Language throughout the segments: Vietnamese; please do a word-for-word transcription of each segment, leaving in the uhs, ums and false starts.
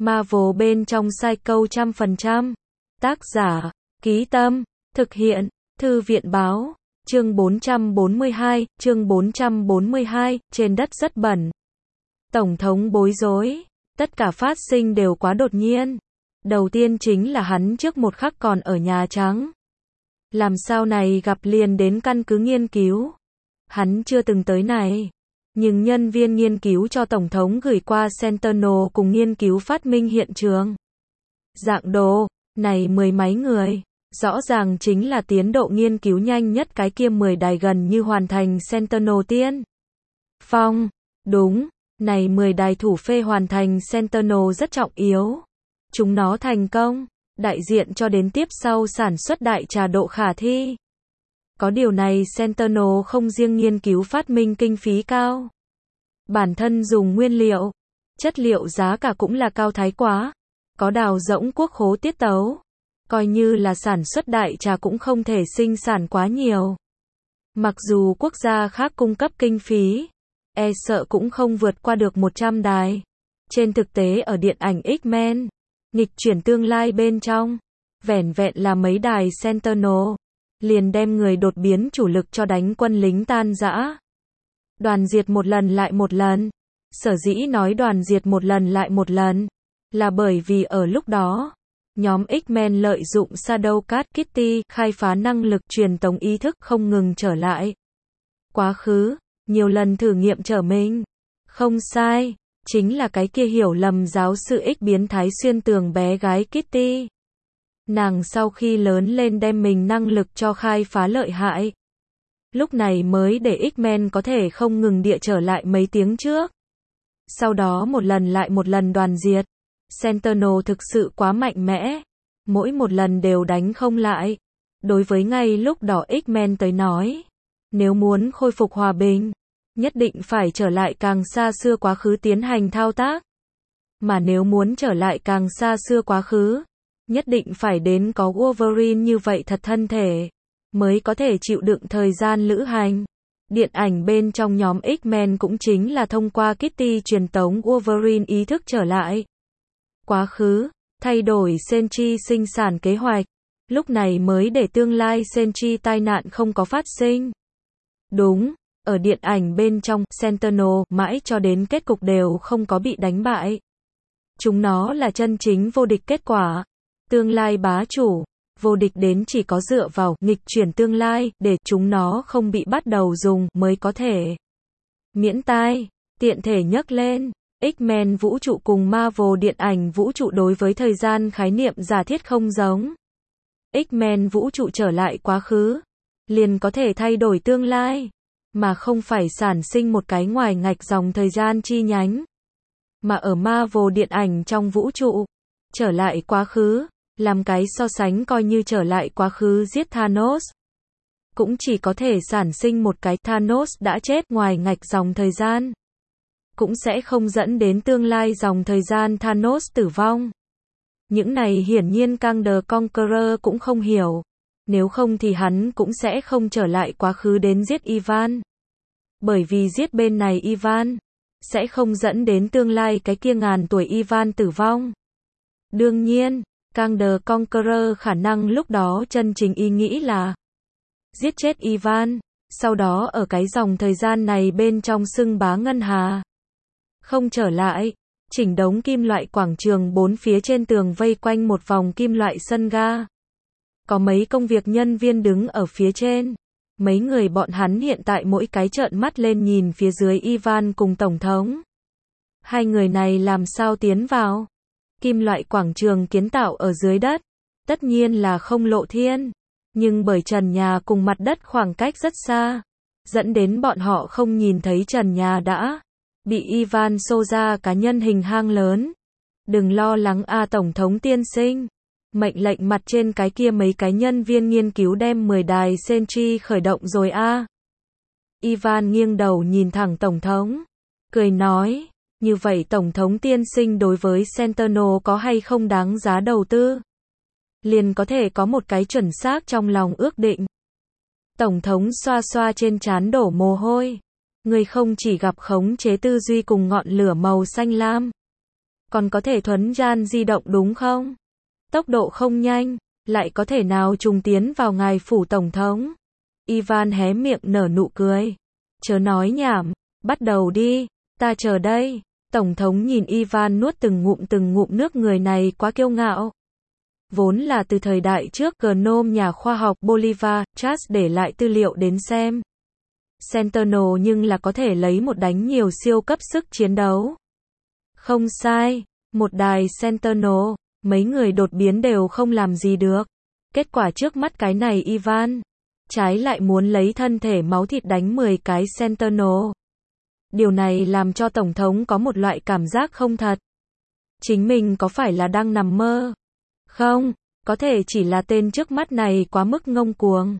Marvel bên trong sai câu trăm phần trăm. Tác giả, Ký Tâm, thực hiện, Thư viện Báo, chương bốn trăm bốn mươi hai, chương bốn trăm bốn mươi hai, trên đất rất bẩn. Tổng thống bối rối, tất cả phát sinh đều quá đột nhiên. Đầu tiên chính là hắn trước một khắc còn ở Nhà Trắng. Làm sao này gặp liền đến căn cứ nghiên cứu. Hắn chưa từng tới này. Nhưng nhân viên nghiên cứu cho Tổng thống gửi qua Sentinel cùng nghiên cứu phát minh hiện trường. Dạng đồ, này mười mấy người, rõ ràng chính là tiến độ nghiên cứu nhanh nhất cái kia mười đài gần như hoàn thành Sentinel tiên phong. Đúng, này mười đài thủ phê hoàn thành Sentinel rất trọng yếu. Chúng nó thành công, đại diện cho đến tiếp sau sản xuất đại trà độ khả thi. Có điều này Sentinel không riêng nghiên cứu phát minh kinh phí cao. Bản thân dùng nguyên liệu, chất liệu giá cả cũng là cao thái quá. Có đào rỗng quốc khố tiết tấu. Coi như là sản xuất đại trà cũng không thể sinh sản quá nhiều. Mặc dù quốc gia khác cung cấp kinh phí, e sợ cũng không vượt qua được một trăm đài. Trên thực tế ở điện ảnh X-Men, nghịch chuyển tương lai bên trong, vẻn vẹn là mấy đài Sentinel, liền đem người đột biến chủ lực cho đánh quân lính tan rã. Đoàn diệt một lần lại một lần. Sở dĩ nói đoàn diệt một lần lại một lần, là bởi vì ở lúc đó, nhóm X-Men lợi dụng Shadow Cat Kitty khai phá năng lực truyền tống ý thức không ngừng trở lại. Quá khứ, nhiều lần thử nghiệm trở mình. Không sai, chính là cái kia hiểu lầm giáo sư X biến thái xuyên tường bé gái Kitty. Nàng sau khi lớn lên đem mình năng lực cho khai phá lợi hại. Lúc này mới để X-Men có thể không ngừng địa trở lại mấy tiếng trước. Sau đó một lần lại một lần đoàn diệt. Sentinel thực sự quá mạnh mẽ. Mỗi một lần đều đánh không lại. Đối với ngay lúc đó X-Men tới nói, nếu muốn khôi phục hòa bình, nhất định phải trở lại càng xa xưa quá khứ tiến hành thao tác. Mà nếu muốn trở lại càng xa xưa quá khứ, nhất định phải đến có Wolverine như vậy thật thân thể, mới có thể chịu đựng thời gian lữ hành. Điện ảnh bên trong nhóm X-Men cũng chính là thông qua Kitty truyền tống Wolverine ý thức trở lại quá khứ, thay đổi Sentry sinh sản kế hoạch, lúc này mới để tương lai Sentry tai nạn không có phát sinh. Đúng, ở điện ảnh bên trong, Sentinel mãi cho đến kết cục đều không có bị đánh bại. Chúng nó là chân chính vô địch kết quả. Tương lai bá chủ, vô địch đến chỉ có dựa vào nghịch chuyển tương lai để chúng nó không bị bắt đầu dùng mới có thể. Miễn tai, tiện thể nhắc lên, X-Men vũ trụ cùng Marvel điện ảnh vũ trụ đối với thời gian khái niệm giả thiết không giống. X-Men vũ trụ trở lại quá khứ, liền có thể thay đổi tương lai, mà không phải sản sinh một cái ngoài ngạch dòng thời gian chi nhánh. Mà ở Marvel điện ảnh trong vũ trụ, trở lại quá khứ, làm cái so sánh coi như trở lại quá khứ giết Thanos. Cũng chỉ có thể sản sinh một cái Thanos đã chết ngoài ngạch dòng thời gian. Cũng sẽ không dẫn đến tương lai dòng thời gian Thanos tử vong. Những này hiển nhiên Kang the Conqueror cũng không hiểu. Nếu không thì hắn cũng sẽ không trở lại quá khứ đến giết Ivan. Bởi vì giết bên này Ivan, sẽ không dẫn đến tương lai cái kia ngàn tuổi Ivan tử vong. Đương nhiên, Kang the Conqueror khả năng lúc đó chân chính ý nghĩ là giết chết Ivan, sau đó ở cái dòng thời gian này bên trong xưng bá ngân hà. Không trở lại, chỉnh đống kim loại quảng trường bốn phía trên tường vây quanh một vòng kim loại sân ga. Có mấy công việc nhân viên đứng ở phía trên. Mấy người bọn hắn hiện tại mỗi cái trợn mắt lên nhìn phía dưới Ivan cùng Tổng thống. Hai người này làm sao tiến vào? Kim loại quảng trường kiến tạo ở dưới đất. Tất nhiên là không lộ thiên. Nhưng bởi trần nhà cùng mặt đất khoảng cách rất xa, dẫn đến bọn họ không nhìn thấy trần nhà đã bị Ivan xô ra cá nhân hình hang lớn. Đừng lo lắng a Tổng thống tiên sinh. Mệnh lệnh mặt trên cái kia mấy cái nhân viên nghiên cứu đem mười đài Sentry khởi động rồi a. Ivan nghiêng đầu nhìn thẳng Tổng thống, cười nói, như vậy Tổng thống tiên sinh đối với Sentinel có hay không đáng giá đầu tư? Liền có thể có một cái chuẩn xác trong lòng ước định. Tổng thống xoa xoa trên trán đổ mồ hôi. Người không chỉ gặp khống chế tư duy cùng ngọn lửa màu xanh lam, Còn có thể thuấn gian di động đúng không? Tốc độ không nhanh, lại có thể nào trùng tiến vào ngài phủ tổng thống? Ivan hé miệng nở nụ cười. Chớ nói nhảm, bắt đầu đi, ta chờ đây. Tổng thống nhìn Ivan nuốt từng ngụm từng ngụm nước, người này quá kiêu ngạo. Vốn là từ thời đại trước Gnome nhà khoa học Bolivar, Charles để lại tư liệu đến xem. Sentinel nhưng là có thể lấy một đánh nhiều siêu cấp sức chiến đấu. Không sai, một đài Sentinel, mấy người đột biến đều không làm gì được. Kết quả trước mắt cái này Ivan, trái lại muốn lấy thân thể máu thịt đánh mười cái Sentinel. Điều này làm cho Tổng thống có một loại cảm giác không thật. Chính mình có phải là đang nằm mơ? Không, có thể chỉ là tên trước mắt này quá mức ngông cuồng.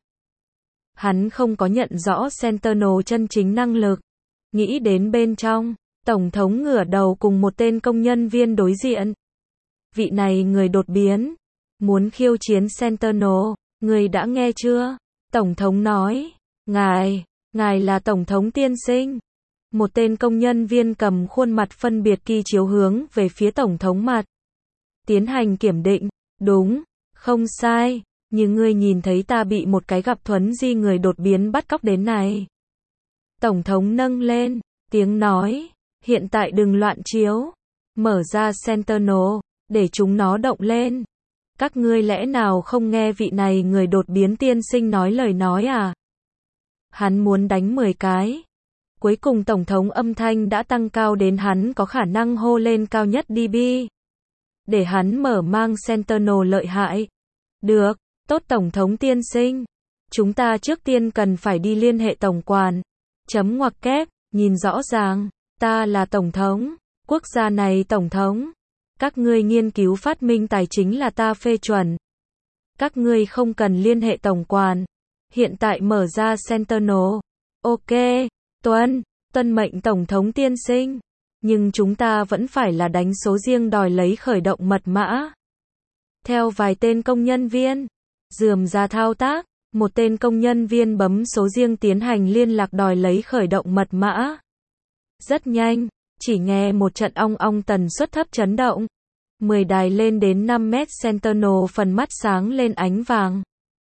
Hắn không có nhận rõ Sentinel chân chính năng lực. Nghĩ đến bên trong, Tổng thống ngửa đầu cùng một tên công nhân viên đối diện. Vị này người đột biến, muốn khiêu chiến Sentinel, người đã nghe chưa? Tổng thống nói, ngài, ngài là Tổng thống tiên sinh. Một tên công nhân viên cầm khuôn mặt phân biệt kỳ chiếu hướng về phía Tổng thống mặt. Tiến hành kiểm định, đúng, không sai, nhưng ngươi nhìn thấy ta bị một cái gặp thuấn di người đột biến bắt cóc đến này. Tổng thống nâng lên, tiếng nói, hiện tại đừng loạn chiếu, mở ra Sentinel, để chúng nó động lên. Các ngươi lẽ nào không nghe vị này người đột biến tiên sinh nói lời nói à? Hắn muốn đánh mười cái. Cuối cùng Tổng thống âm thanh đã tăng cao đến hắn có khả năng hô lên cao nhất đê bê. Để hắn mở mang Sentinel lợi hại. Được, tốt Tổng thống tiên sinh. Chúng ta trước tiên cần phải đi liên hệ tổng quản. Chấm ngoặc kép, nhìn rõ ràng, ta là Tổng thống, quốc gia này Tổng thống. Các ngươi nghiên cứu phát minh tài chính là ta phê chuẩn. Các ngươi không cần liên hệ tổng quản. Hiện tại mở ra Sentinel. Ok, tuân, tuân mệnh Tổng thống tiên sinh. Nhưng chúng ta vẫn phải là đánh số riêng đòi lấy khởi động mật mã. Theo vài tên công nhân viên, rườm ra thao tác, một tên công nhân viên bấm số riêng tiến hành liên lạc đòi lấy khởi động mật mã. Rất nhanh, chỉ nghe một trận ong ong tần suất thấp chấn động. mười đài lên đến năm mét Sentinel phần mắt sáng lên ánh vàng.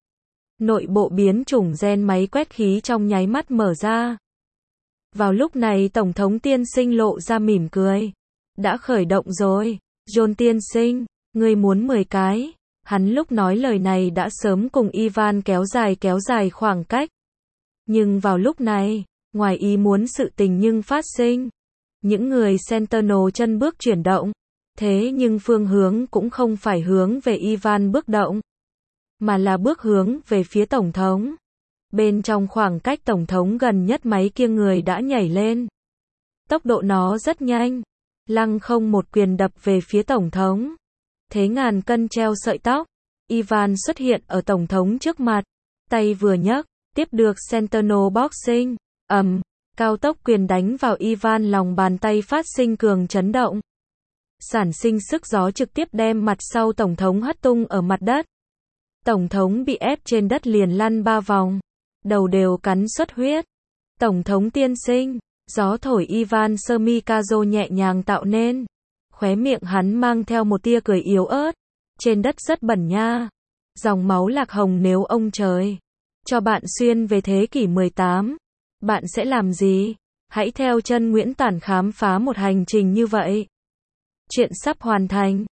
Nội bộ biến chủng gen máy quét khí trong nháy mắt mở ra. Vào lúc này Tổng thống tiên sinh lộ ra mỉm cười. Đã khởi động rồi, John tiên sinh, ngươi muốn mười cái. Hắn lúc nói lời này đã sớm cùng Ivan kéo dài kéo dài khoảng cách. Nhưng vào lúc này, ngoài ý muốn sự tình nhưng phát sinh. Những người Sentinel chân bước chuyển động. Thế nhưng phương hướng cũng không phải hướng về Ivan bước động, mà là bước hướng về phía Tổng thống. Bên trong khoảng cách Tổng thống gần nhất máy kia người đã nhảy lên. Tốc độ nó rất nhanh. Lăng không một quyền đập về phía Tổng thống. Thế ngàn cân treo sợi tóc. Ivan xuất hiện ở Tổng thống trước mặt. Tay vừa nhấc, tiếp được Sentinel Boxing. ầm, cao tốc quyền đánh vào Ivan lòng bàn tay phát sinh cường chấn động. Sản sinh sức gió trực tiếp đem mặt sau Tổng thống hất tung ở mặt đất. Tổng thống bị ép trên đất liền lăn ba vòng. Đầu đều cắn xuất huyết. Tổng thống tiên sinh, gió thổi Ivan Semikazo nhẹ nhàng tạo nên. Khóe miệng hắn mang theo một tia cười yếu ớt. Trên đất rất bẩn nha. Dòng máu lạc hồng nếu ông trời cho bạn xuyên về thế kỷ mười tám. Bạn sẽ làm gì? Hãy theo chân Nguyễn Tản khám phá một hành trình như vậy. Chuyện sắp hoàn thành.